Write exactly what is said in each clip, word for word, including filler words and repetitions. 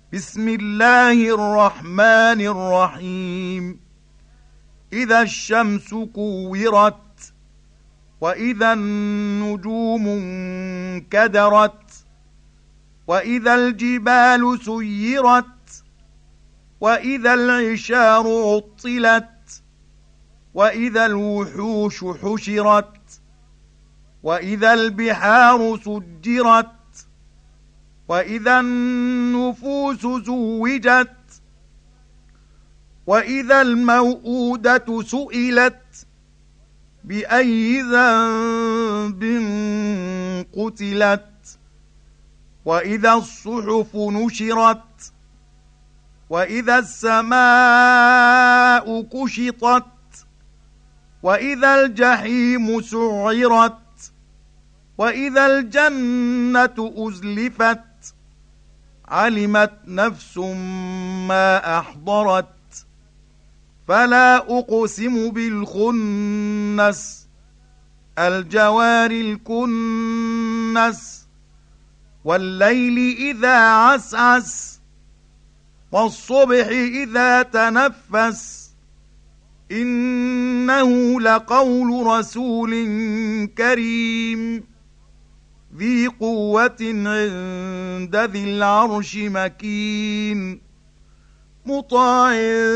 بسم الله الرحمن الرحيم إذا الشمس كورت وإذا النجوم انكدرت وإذا الجبال سيرت وإذا العشار عطلت وإذا الوحوش حشرت وإذا البحار سجرت وإذا النفوس زوجت وإذا الموءودة سئلت بأي ذنب قتلت وإذا الصحف نشرت وإذا السماء كشطت وإذا الجحيم سعرت وإذا الجنة أزلفت علمت نفس ما أحضرت فلا أقسم بالخنس الجوار الكنس والليل إذا عسعس والصبح إذا تنفس إنه لقول رسول كريم ذي قوة عند ذي العرش مكين مطاع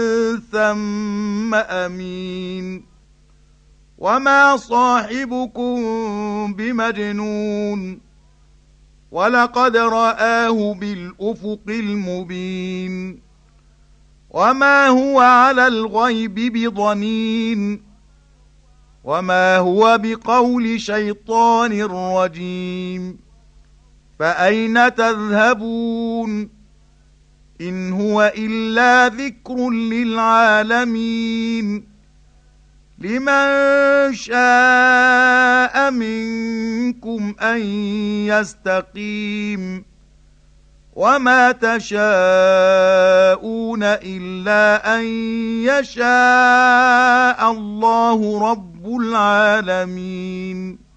ثم أمين وما صاحبكم بمجنون ولقد رآه بالأفق المبين وما هو على الغيب بضنين وما هو بقول شيطان رجيم فأين تذهبون إن هو إلا ذكر للعالمين لمن شاء منكم أن يستقيم وما تشاءون إلا أن يشاء الله رب العالمين.